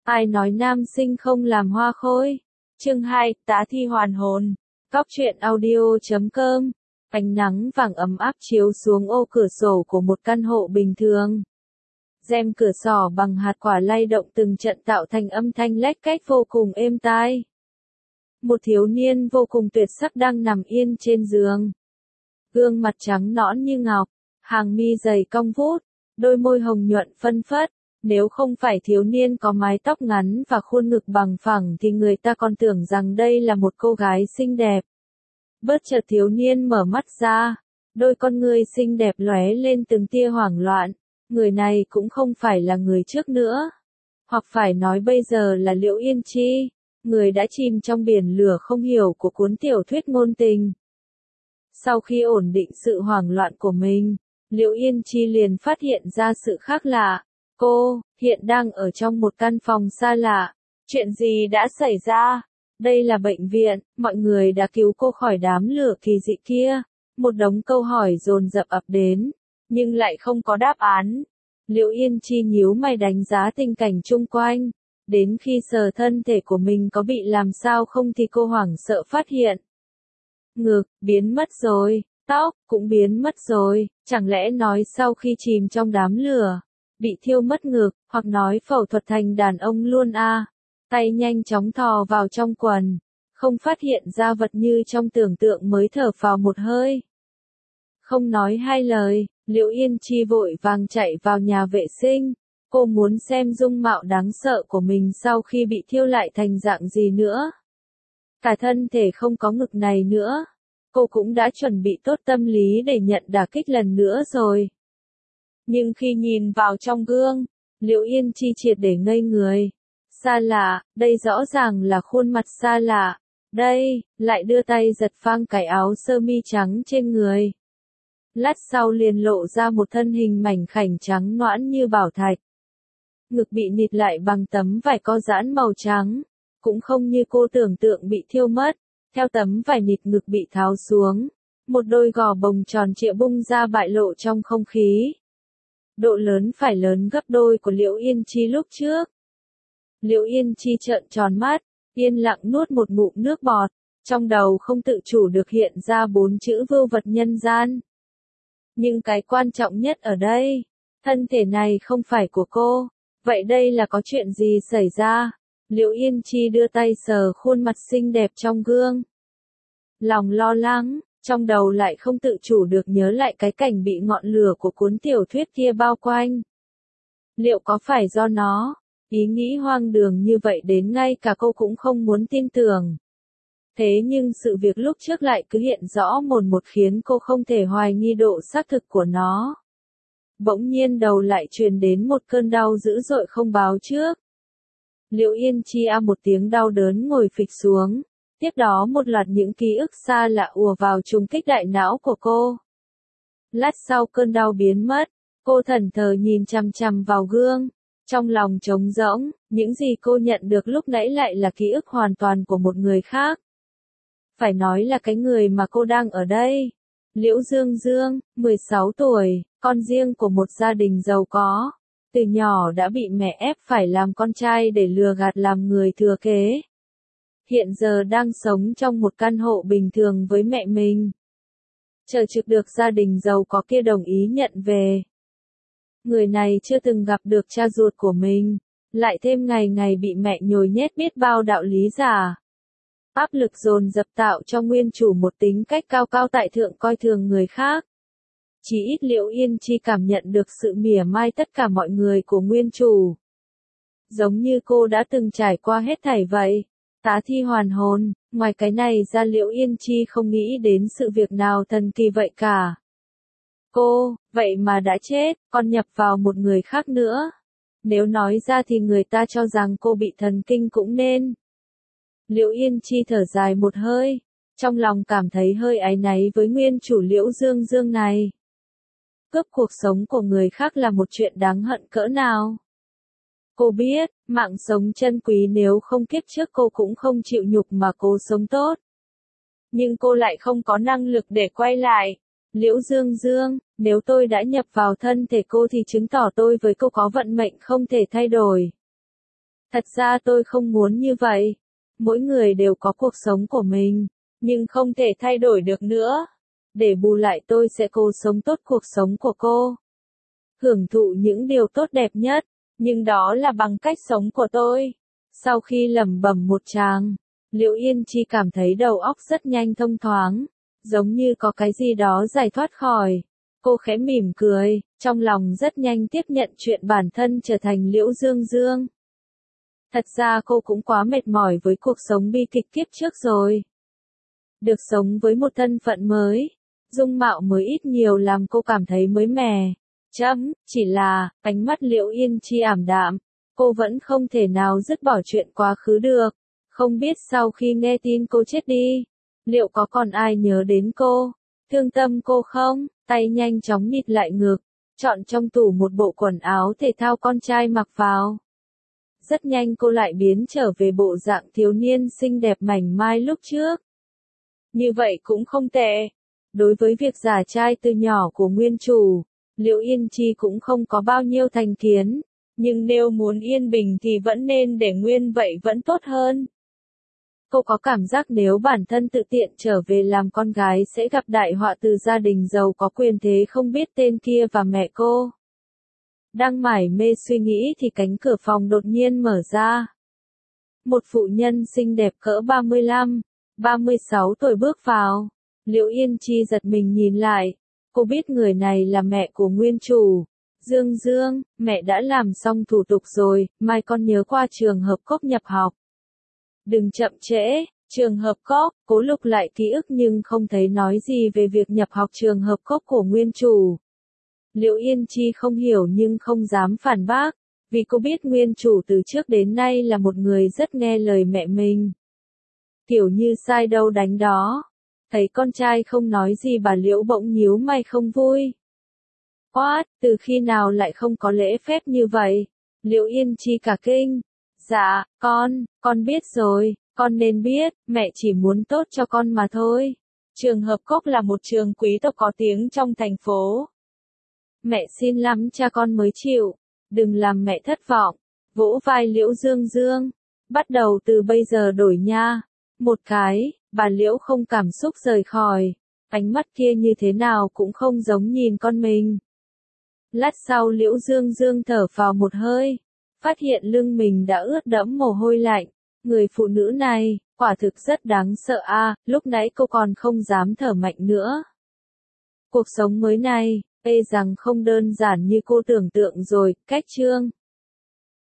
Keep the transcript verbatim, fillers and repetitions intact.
Ai nói nam sinh không làm hoa khôi? Chương hai, tá thi hoàn hồn. Góc truyện audio chấm com. Ánh nắng vàng ấm áp chiếu xuống ô cửa sổ của một căn hộ bình thường. Rèm cửa sổ bằng hạt quả lay động từng trận tạo thành âm thanh lách cách vô cùng êm tai. Một thiếu niên vô cùng tuyệt sắc đang nằm yên trên giường. Gương mặt trắng nõn như ngọc, hàng mi dày cong vút, đôi môi hồng nhuận phân phất. Nếu không phải thiếu niên có mái tóc ngắn và khuôn ngực bằng phẳng thì người ta còn tưởng rằng đây là một cô gái xinh đẹp. Bất chợt thiếu niên mở mắt ra, đôi con ngươi xinh đẹp lóe lên từng tia hoảng loạn. Người này cũng không phải là người trước nữa. Hoặc phải nói bây giờ là Liễu Yên Chi, người đã chìm trong biển lửa không hiểu của cuốn tiểu thuyết ngôn tình. Sau khi ổn định sự hoảng loạn của mình, Liễu Yên Chi liền phát hiện ra sự khác lạ. Cô, hiện đang ở trong một căn phòng xa lạ. Chuyện gì đã xảy ra? Đây là bệnh viện, mọi người đã cứu cô khỏi đám lửa kỳ dị kia. Một đống câu hỏi dồn dập ập đến, nhưng lại không có đáp án. Liễu Yên Chi nhíu mày đánh giá tình cảnh chung quanh. Đến khi sờ thân thể của mình có bị làm sao không thì cô hoảng sợ phát hiện. Ngực, biến mất rồi, tóc, cũng biến mất rồi, chẳng lẽ nói sau khi chìm trong đám lửa, bị thiêu mất ngực, hoặc nói phẫu thuật thành đàn ông luôn à. Tay nhanh chóng thò vào trong quần, không phát hiện ra vật như trong tưởng tượng mới thở phào một hơi. Không nói hai lời, Liễu Yên Chi vội vàng chạy vào nhà vệ sinh. Cô muốn xem dung mạo đáng sợ của mình sau khi bị thiêu lại thành dạng gì nữa. Cả thân thể không có ngực này nữa. Cô cũng đã chuẩn bị tốt tâm lý để nhận đả kích lần nữa rồi. Nhưng khi nhìn vào trong gương, Liễu Yên Chi triệt để ngây người. Xa lạ, đây rõ ràng là khuôn mặt xa lạ. Đây, lại đưa tay giật phăng cái áo sơ mi trắng trên người. Lát sau liền lộ ra một thân hình mảnh khảnh trắng nõn như bảo thạch. Ngực bị nịt lại bằng tấm vải co giãn màu trắng. Cũng không như cô tưởng tượng bị thiêu mất. Theo tấm vải nịt ngực bị tháo xuống, một đôi gò bồng tròn trịa bung ra bại lộ trong không khí. Độ lớn phải lớn gấp đôi của Liễu Yên Chi lúc trước. Liễu Yên Chi trợn tròn mắt, yên lặng nuốt một ngụm nước bọt, trong đầu không tự chủ được hiện ra bốn chữ vưu vật nhân gian. Nhưng cái quan trọng nhất ở đây, thân thể này không phải của cô, vậy đây là có chuyện gì xảy ra? Liễu Yên Chi đưa tay sờ khuôn mặt xinh đẹp trong gương. Lòng lo lắng, trong đầu lại không tự chủ được nhớ lại cái cảnh bị ngọn lửa của cuốn tiểu thuyết kia bao quanh. Liệu có phải do nó? Ý nghĩ hoang đường như vậy đến ngay cả cô cũng không muốn tin tưởng. Thế nhưng sự việc lúc trước lại cứ hiện rõ mồn một khiến cô không thể hoài nghi độ xác thực của nó. Bỗng nhiên đầu lại truyền đến một cơn đau dữ dội không báo trước. Liễu Yên Chi a một tiếng đau đớn ngồi phịch xuống. Tiếp đó một loạt những ký ức xa lạ ùa vào trùng kích đại não của cô. Lát sau cơn đau biến mất, cô thẫn thờ nhìn chằm chằm vào gương. Trong lòng trống rỗng, những gì cô nhận được lúc nãy lại là ký ức hoàn toàn của một người khác. Phải nói là cái người mà cô đang ở đây. Liễu Dương Dương, mười sáu tuổi, con riêng của một gia đình giàu có. Từ nhỏ đã bị mẹ ép phải làm con trai để lừa gạt làm người thừa kế. Hiện giờ đang sống trong một căn hộ bình thường với mẹ mình. Chờ trực được gia đình giàu có kia đồng ý nhận về. Người này chưa từng gặp được cha ruột của mình, lại thêm ngày ngày bị mẹ nhồi nhét biết bao đạo lý giả. Áp lực dồn dập tạo cho nguyên chủ một tính cách cao cao tại thượng coi thường người khác. Chỉ ít Liễu Yên Chi cảm nhận được sự mỉa mai tất cả mọi người của nguyên chủ. Giống như cô đã từng trải qua hết thảy vậy. Tá thi hoàn hồn, ngoài cái này ra Liễu Yên Chi không nghĩ đến sự việc nào thần kỳ vậy cả. Cô, vậy mà đã chết, còn nhập vào một người khác nữa. Nếu nói ra thì người ta cho rằng cô bị thần kinh cũng nên. Liễu Yên Chi thở dài một hơi, trong lòng cảm thấy hơi áy náy với nguyên chủ Liễu Dương Dương này. Cướp cuộc sống của người khác là một chuyện đáng hận cỡ nào. Cô biết, mạng sống chân quý nếu không kiếp trước cô cũng không chịu nhục mà cố sống tốt. Nhưng cô lại không có năng lực để quay lại. Liễu Dương Dương, nếu tôi đã nhập vào thân thể cô thì chứng tỏ tôi với cô có vận mệnh không thể thay đổi. Thật ra tôi không muốn như vậy. Mỗi người đều có cuộc sống của mình, nhưng không thể thay đổi được nữa. Để bù lại tôi sẽ cố sống tốt cuộc sống của cô. Hưởng thụ những điều tốt đẹp nhất, nhưng đó là bằng cách sống của tôi. Sau khi lẩm bẩm một tràng, Liễu Yên Chi cảm thấy đầu óc rất nhanh thông thoáng, giống như có cái gì đó giải thoát khỏi. Cô khẽ mỉm cười, trong lòng rất nhanh tiếp nhận chuyện bản thân trở thành Liễu Dương Dương. Thật ra cô cũng quá mệt mỏi với cuộc sống bi kịch kiếp trước rồi. Được sống với một thân phận mới, dung mạo mới ít nhiều làm cô cảm thấy mới mẻ. Chấm, chỉ là, ánh mắt Liễu Yên Chi ảm đạm, cô vẫn không thể nào dứt bỏ chuyện quá khứ được. Không biết sau khi nghe tin cô chết đi, liệu có còn ai nhớ đến cô, thương tâm cô không? Tay nhanh chóng nhịt lại ngực, chọn trong tủ một bộ quần áo thể thao con trai mặc vào. Rất nhanh cô lại biến trở về bộ dạng thiếu niên xinh đẹp mảnh mai lúc trước. Như vậy cũng không tệ. Đối với việc giả trai từ nhỏ của nguyên chủ, Liễu Yên Chi cũng không có bao nhiêu thành kiến, nhưng nếu muốn yên bình thì vẫn nên để nguyên vậy vẫn tốt hơn. Cô có cảm giác nếu bản thân tự tiện trở về làm con gái sẽ gặp đại họa từ gia đình giàu có quyền thế không biết tên kia và mẹ cô. Đang mải mê suy nghĩ thì cánh cửa phòng đột nhiên mở ra. Một phụ nhân xinh đẹp cỡ ba mươi lăm, ba mươi sáu tuổi bước vào. Liễu Yên Chi giật mình nhìn lại. Cô biết người này là mẹ của nguyên chủ. Dương Dương, mẹ đã làm xong thủ tục rồi, mai con nhớ qua trường hợp cốc nhập học. Đừng chậm trễ, trường hợp cốc, cố lục lại ký ức nhưng không thấy nói gì về việc nhập học trường hợp cốc của nguyên chủ. Liễu Yên Chi không hiểu nhưng không dám phản bác, vì cô biết nguyên chủ từ trước đến nay là một người rất nghe lời mẹ mình. Kiểu như sai đâu đánh đó. Thấy con trai không nói gì bà Liễu bỗng nhíu mày không vui. What, từ khi nào lại không có lễ phép như vậy? Liễu Yên Chi cả kinh. Dạ, con, con biết rồi, con nên biết, mẹ chỉ muốn tốt cho con mà thôi. Trường hợp cốc là một trường quý tộc có tiếng trong thành phố. Mẹ xin lắm cha con mới chịu, đừng làm mẹ thất vọng. Vỗ vai Liễu Dương Dương. Bắt đầu từ bây giờ đổi nha. Một cái, bà Liễu không cảm xúc rời khỏi. Ánh mắt kia như thế nào cũng không giống nhìn con mình. Lát sau Liễu Dương Dương thở vào một hơi. Phát hiện lưng mình đã ướt đẫm mồ hôi lạnh. Người phụ nữ này, quả thực rất đáng sợ a. À, lúc nãy cô còn không dám thở mạnh nữa. Cuộc sống mới này, ê rằng không đơn giản như cô tưởng tượng rồi. Cách chương